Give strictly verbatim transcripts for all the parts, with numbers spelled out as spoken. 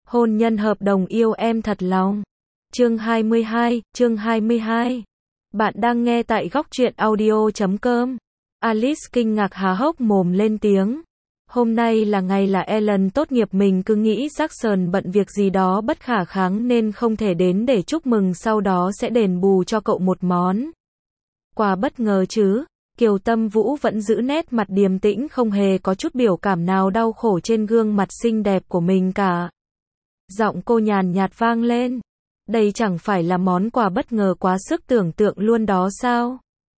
Hôn nhân hợp đồng yêu em thật lòng. Chương hai mươi hai, chương hai mươi hai. Bạn đang nghe tại góc truyện audio chấm com. Alice kinh ngạc há hốc mồm lên tiếng. Hôm nay là ngày là Ellen tốt nghiệp, mình cứ nghĩ Jackson bận việc gì đó bất khả kháng nên không thể đến để chúc mừng, sau đó sẽ đền bù cho cậu một món quà bất ngờ chứ. Kiều Tâm Vũ vẫn giữ nét mặt điềm tĩnh, không hề có chút biểu cảm nào đau khổ trên gương mặt xinh đẹp của mình cả. Giọng cô nhàn nhạt vang lên. Đây chẳng phải là món quà bất ngờ quá sức tưởng tượng luôn đó sao?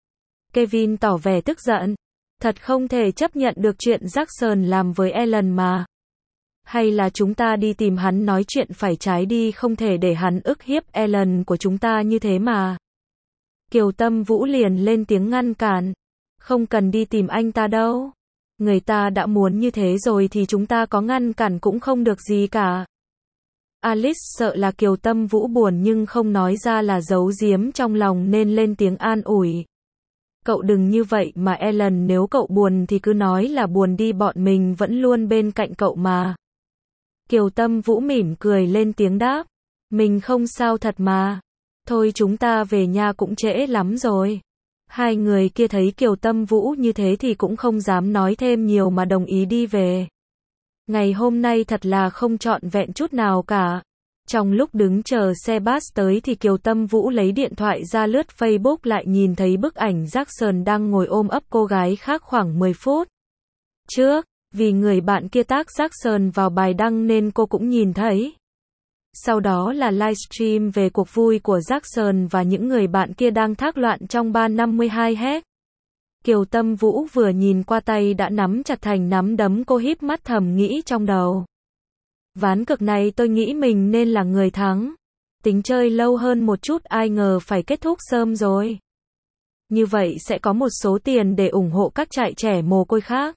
Kevin tỏ vẻ tức giận. Thật không thể chấp nhận được chuyện Jackson làm với Ellen mà. Hay là chúng ta đi tìm hắn nói chuyện phải trái đi, không thể để hắn ức hiếp Ellen của chúng ta như thế mà. Kiều Tâm Vũ liền lên tiếng ngăn cản. Không cần đi tìm anh ta đâu. Người ta đã muốn như thế rồi thì chúng ta có ngăn cản cũng không được gì cả. Alice sợ là Kiều Tâm Vũ buồn nhưng không nói ra là giấu giếm trong lòng nên lên tiếng an ủi. Cậu đừng như vậy mà Ellen, nếu cậu buồn thì cứ nói là buồn đi, bọn mình vẫn luôn bên cạnh cậu mà. Kiều Tâm Vũ mỉm cười lên tiếng đáp. Mình không sao thật mà. Thôi chúng ta về nhà cũng trễ lắm rồi. Hai người kia thấy Kiều Tâm Vũ như thế thì cũng không dám nói thêm nhiều mà đồng ý đi về. Ngày hôm nay thật là không trọn vẹn chút nào cả. Trong lúc đứng chờ xe bus tới thì Kiều Tâm Vũ lấy điện thoại ra lướt Facebook, lại nhìn thấy bức ảnh Jackson đang ngồi ôm ấp cô gái khác khoảng mười phút trước. Vì người bạn kia tag Jackson vào bài đăng nên cô cũng nhìn thấy. Sau đó là livestream về cuộc vui của Jackson và những người bạn kia đang thác loạn trong bar năm mươi hai Hex. Kiều Tâm Vũ vừa nhìn qua tay đã nắm chặt thành nắm đấm, cô híp mắt thầm nghĩ trong đầu. Ván cược này tôi nghĩ mình nên là người thắng. Tính chơi lâu hơn một chút, ai ngờ phải kết thúc sớm rồi. Như vậy sẽ có một số tiền để ủng hộ các trại trẻ mồ côi khác.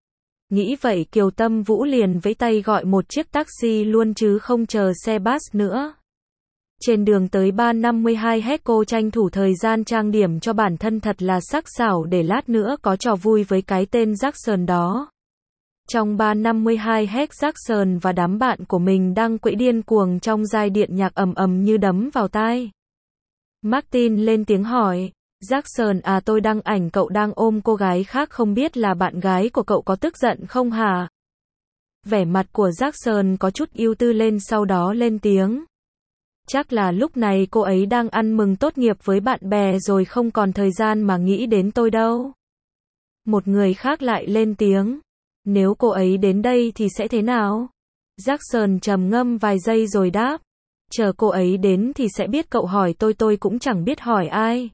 Nghĩ vậy Kiều Tâm Vũ liền vẫy tay gọi một chiếc taxi luôn chứ không chờ xe bus nữa. Trên đường tới bar năm mươi hai Hex, cô tranh thủ thời gian trang điểm cho bản thân thật là sắc sảo để lát nữa có trò vui với cái tên Jackson đó. Trong bar năm mươi hai Hex, Jackson và đám bạn của mình đang quẫy điên cuồng trong giai điệu nhạc ầm ầm như đấm vào tai. Martin lên tiếng hỏi. Jackson à, tôi đăng ảnh cậu đang ôm cô gái khác, không biết là bạn gái của cậu có tức giận không hả? Vẻ mặt của Jackson có chút ưu tư lên, sau đó lên tiếng. Chắc là lúc này cô ấy đang ăn mừng tốt nghiệp với bạn bè rồi, không còn thời gian mà nghĩ đến tôi đâu. Một người khác lại lên tiếng. Nếu cô ấy đến đây thì sẽ thế nào? Jackson trầm ngâm vài giây rồi đáp. Chờ cô ấy đến thì sẽ biết, cậu hỏi tôi tôi cũng chẳng biết hỏi ai.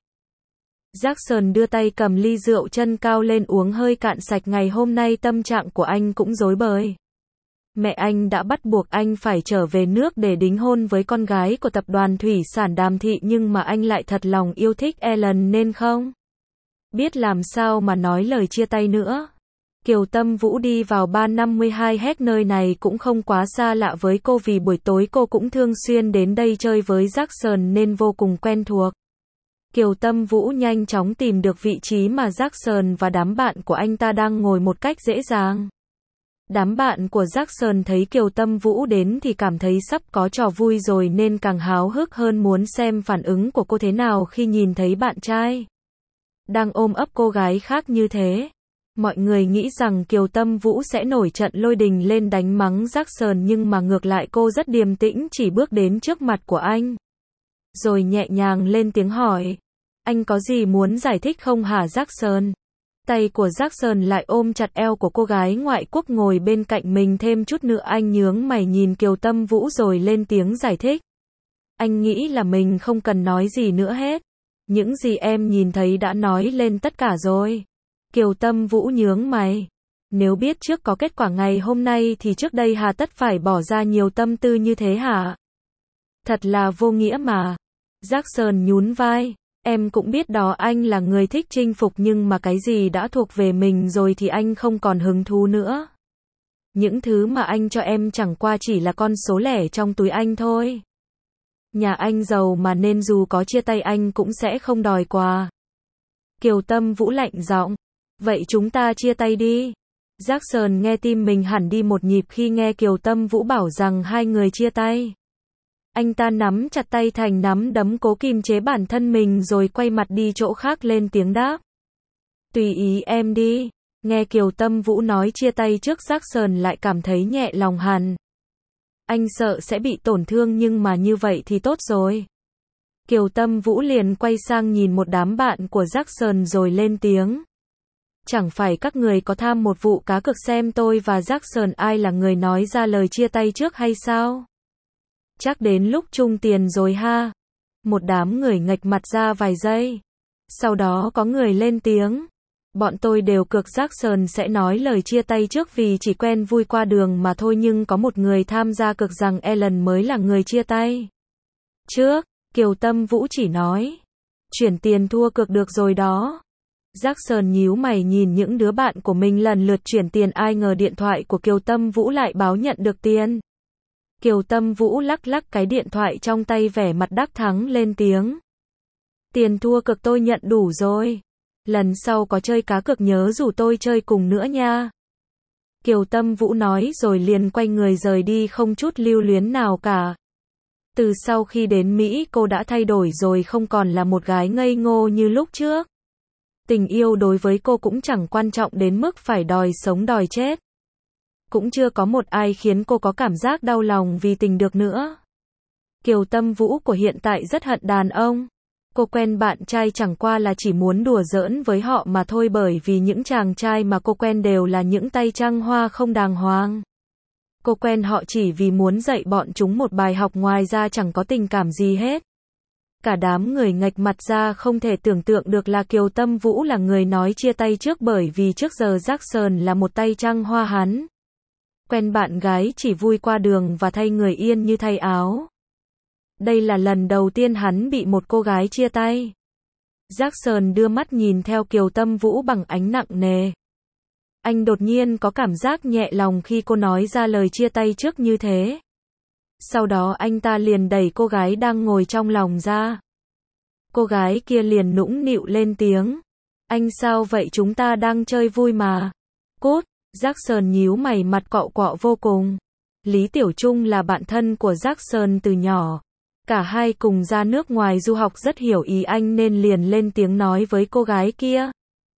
Jackson đưa tay cầm ly rượu chân cao lên uống hơi cạn sạch. Ngày hôm nay tâm trạng của anh cũng rối bời. Mẹ anh đã bắt buộc anh phải trở về nước để đính hôn với con gái của tập đoàn thủy sản Đàm Thị, nhưng mà anh lại thật lòng yêu thích Ellen nên không biết làm sao mà nói lời chia tay nữa. Kiều Tâm Vũ đi vào bar năm mươi hai Hex, nơi này cũng không quá xa lạ với cô vì buổi tối cô cũng thường xuyên đến đây chơi với Jackson nên vô cùng quen thuộc. Kiều Tâm Vũ nhanh chóng tìm được vị trí mà Jackson và đám bạn của anh ta đang ngồi một cách dễ dàng. Đám bạn của Jackson thấy Kiều Tâm Vũ đến thì cảm thấy sắp có trò vui rồi nên càng háo hức hơn, muốn xem phản ứng của cô thế nào khi nhìn thấy bạn trai đang ôm ấp cô gái khác như thế. Mọi người nghĩ rằng Kiều Tâm Vũ sẽ nổi trận lôi đình lên đánh mắng Jackson, nhưng mà ngược lại cô rất điềm tĩnh, chỉ bước đến trước mặt của anh rồi nhẹ nhàng lên tiếng hỏi. Anh có gì muốn giải thích không hả Jackson? Tay của Jackson lại ôm chặt eo của cô gái ngoại quốc ngồi bên cạnh mình, thêm chút nữa anh nhướng mày nhìn Kiều Tâm Vũ rồi lên tiếng giải thích. Anh nghĩ là mình không cần nói gì nữa hết. Những gì em nhìn thấy đã nói lên tất cả rồi. Kiều Tâm Vũ nhướng mày. Nếu biết trước có kết quả ngày hôm nay thì trước đây hà tất phải bỏ ra nhiều tâm tư như thế hả? Thật là vô nghĩa mà. Jackson nhún vai. Em cũng biết đó, anh là người thích chinh phục, nhưng mà cái gì đã thuộc về mình rồi thì anh không còn hứng thú nữa. Những thứ mà anh cho em chẳng qua chỉ là con số lẻ trong túi anh thôi. Nhà anh giàu mà nên dù có chia tay anh cũng sẽ không đòi quà. Kiều Tâm Vũ lạnh giọng. Vậy chúng ta chia tay đi. Jackson nghe tim mình hẳn đi một nhịp khi nghe Kiều Tâm Vũ bảo rằng hai người chia tay. Anh ta nắm chặt tay thành nắm đấm cố kiềm chế bản thân mình rồi quay mặt đi chỗ khác lên tiếng đáp. Tùy ý em đi. Nghe Kiều Tâm Vũ nói chia tay trước, Jackson lại cảm thấy nhẹ lòng hẳn. Anh sợ sẽ bị tổn thương nhưng mà như vậy thì tốt rồi. Kiều Tâm Vũ liền quay sang nhìn một đám bạn của Jackson rồi lên tiếng. Chẳng phải các người có tham một vụ cá cược xem tôi và Jackson ai là người nói ra lời chia tay trước hay sao? Chắc đến lúc chung tiền rồi ha. Một đám người nghệch mặt ra vài giây. Sau đó có người lên tiếng. Bọn tôi đều cược Jackson sẽ nói lời chia tay trước vì chỉ quen vui qua đường mà thôi, nhưng có một người tham gia cược rằng Ellen mới là người chia tay trước. Kiều Tâm Vũ chỉ nói. Chuyển tiền thua cược được rồi đó. Jackson nhíu mày nhìn những đứa bạn của mình lần lượt chuyển tiền, ai ngờ điện thoại của Kiều Tâm Vũ lại báo nhận được tiền. Kiều Tâm Vũ lắc lắc cái điện thoại trong tay vẻ mặt đắc thắng lên tiếng. Tiền thua cược tôi nhận đủ rồi. Lần sau có chơi cá cược nhớ rủ tôi chơi cùng nữa nha. Kiều Tâm Vũ nói rồi liền quay người rời đi không chút lưu luyến nào cả. Từ sau khi đến Mỹ cô đã thay đổi rồi, không còn là một gái ngây ngô như lúc trước. Tình yêu đối với cô cũng chẳng quan trọng đến mức phải đòi sống đòi chết. Cũng chưa có một ai khiến cô có cảm giác đau lòng vì tình được nữa. Kiều Tâm Vũ của hiện tại rất hận đàn ông. Cô quen bạn trai chẳng qua là chỉ muốn đùa giỡn với họ mà thôi, bởi vì những chàng trai mà cô quen đều là những tay trăng hoa không đàng hoàng. Cô quen họ chỉ vì muốn dạy bọn chúng một bài học, ngoài ra chẳng có tình cảm gì hết. Cả đám người nghệch mặt ra không thể tưởng tượng được là Kiều Tâm Vũ là người nói chia tay trước, bởi vì trước giờ Jackson là một tay trăng hoa, hắn quen bạn gái chỉ vui qua đường và thay người yên như thay áo. Đây là lần đầu tiên hắn bị một cô gái chia tay. Jackson đưa mắt nhìn theo Kiều Tâm Vũ bằng ánh nặng nề. Anh đột nhiên có cảm giác nhẹ lòng khi cô nói ra lời chia tay trước như thế. Sau đó anh ta liền đẩy cô gái đang ngồi trong lòng ra. Cô gái kia liền nũng nịu lên tiếng. Anh sao vậy, chúng ta đang chơi vui mà. Cút. Jackson nhíu mày, mặt cọ quọ vô cùng. Lý Tiểu Trung là bạn thân của Jackson từ nhỏ. Cả hai cùng ra nước ngoài du học, rất hiểu ý anh nên liền lên tiếng nói với cô gái kia.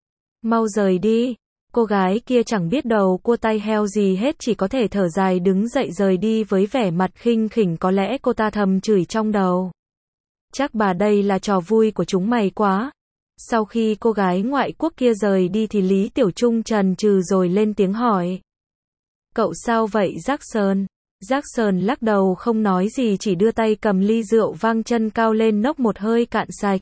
Mau rời đi. Cô gái kia chẳng biết đầu cua tay heo gì hết, chỉ có thể thở dài đứng dậy rời đi với vẻ mặt khinh khỉnh, có lẽ cô ta thầm chửi trong đầu. Chắc bà đây là trò vui của chúng mày quá. Sau khi cô gái ngoại quốc kia rời đi thì Lý Tiểu Trung chần chừ rồi lên tiếng hỏi. Cậu sao vậy Jackson? Jackson lắc đầu không nói gì, chỉ đưa tay cầm ly rượu vang chân cao lên nốc một hơi cạn sạch.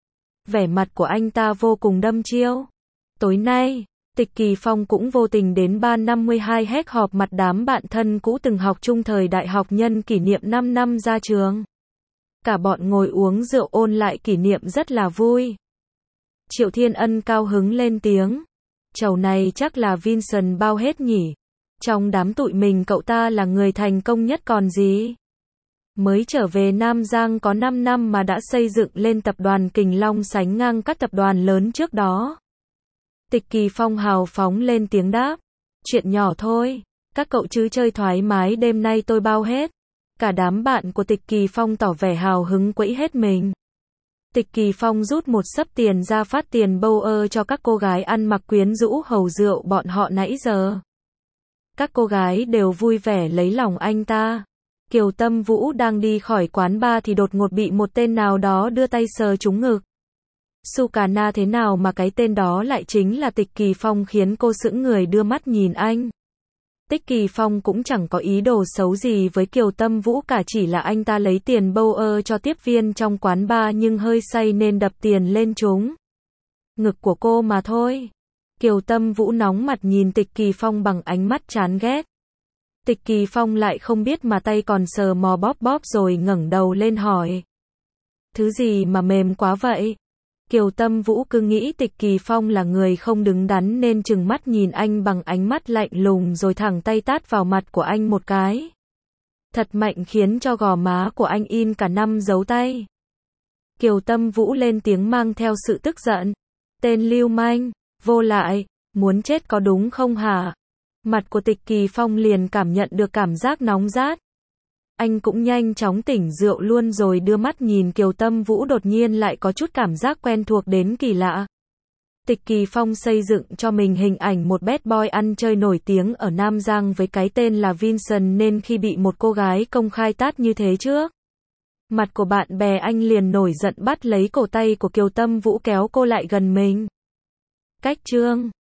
Vẻ mặt của anh ta vô cùng đăm chiêu. Tối nay, Tịch Kỳ Phong cũng vô tình đến ban năm mươi hai héc họp mặt đám bạn thân cũ từng học chung thời đại học nhân kỷ niệm năm năm ra trường. Cả bọn ngồi uống rượu ôn lại kỷ niệm rất là vui. Triệu Thiên Ân cao hứng lên tiếng. Chầu này chắc là Vincent bao hết nhỉ. Trong đám tụi mình cậu ta là người thành công nhất còn gì. Mới trở về Nam Giang có năm năm mà đã xây dựng lên tập đoàn Kình Long sánh ngang các tập đoàn lớn trước đó. Tịch Kỳ Phong hào phóng lên tiếng đáp. Chuyện nhỏ thôi. Các cậu chứ chơi thoải mái, đêm nay tôi bao hết. Cả đám bạn của Tịch Kỳ Phong tỏ vẻ hào hứng quẫy hết mình. Tịch Kỳ Phong rút một xấp tiền ra phát tiền bâu ơ cho các cô gái ăn mặc quyến rũ hầu rượu bọn họ nãy giờ. Các cô gái đều vui vẻ lấy lòng anh ta. Kiều Tâm Vũ đang đi khỏi quán bar thì đột ngột bị một tên nào đó đưa tay sờ trúng ngực. Sukana thế nào mà cái tên đó lại chính là Tịch Kỳ Phong, khiến cô sững người đưa mắt nhìn anh. Tịch Kỳ Phong cũng chẳng có ý đồ xấu gì với Kiều Tâm Vũ cả, chỉ là anh ta lấy tiền bâu ơ cho tiếp viên trong quán bar nhưng hơi say nên đập tiền lên trúng ngực của cô mà thôi. Kiều Tâm Vũ nóng mặt nhìn Tịch Kỳ Phong bằng ánh mắt chán ghét. Tịch Kỳ Phong lại không biết mà tay còn sờ mò bóp bóp rồi ngẩng đầu lên hỏi. Thứ gì mà mềm quá vậy? Kiều Tâm Vũ cứ nghĩ Tịch Kỳ Phong là người không đứng đắn nên trừng mắt nhìn anh bằng ánh mắt lạnh lùng rồi thẳng tay tát vào mặt của anh một cái. Thật mạnh khiến cho gò má của anh in cả năm dấu tay. Kiều Tâm Vũ lên tiếng mang theo sự tức giận. Tên lưu manh, vô lại, muốn chết có đúng không hả? Mặt của Tịch Kỳ Phong liền cảm nhận được cảm giác nóng rát. Anh cũng nhanh chóng tỉnh rượu luôn rồi đưa mắt nhìn Kiều Tâm Vũ đột nhiên lại có chút cảm giác quen thuộc đến kỳ lạ. Tịch Kỳ Phong xây dựng cho mình hình ảnh một bad boy ăn chơi nổi tiếng ở Nam Giang với cái tên là Vincent nên khi bị một cô gái công khai tát như thế trước. Mặt của bạn bè anh liền nổi giận bắt lấy cổ tay của Kiều Tâm Vũ kéo cô lại gần mình. Cách chương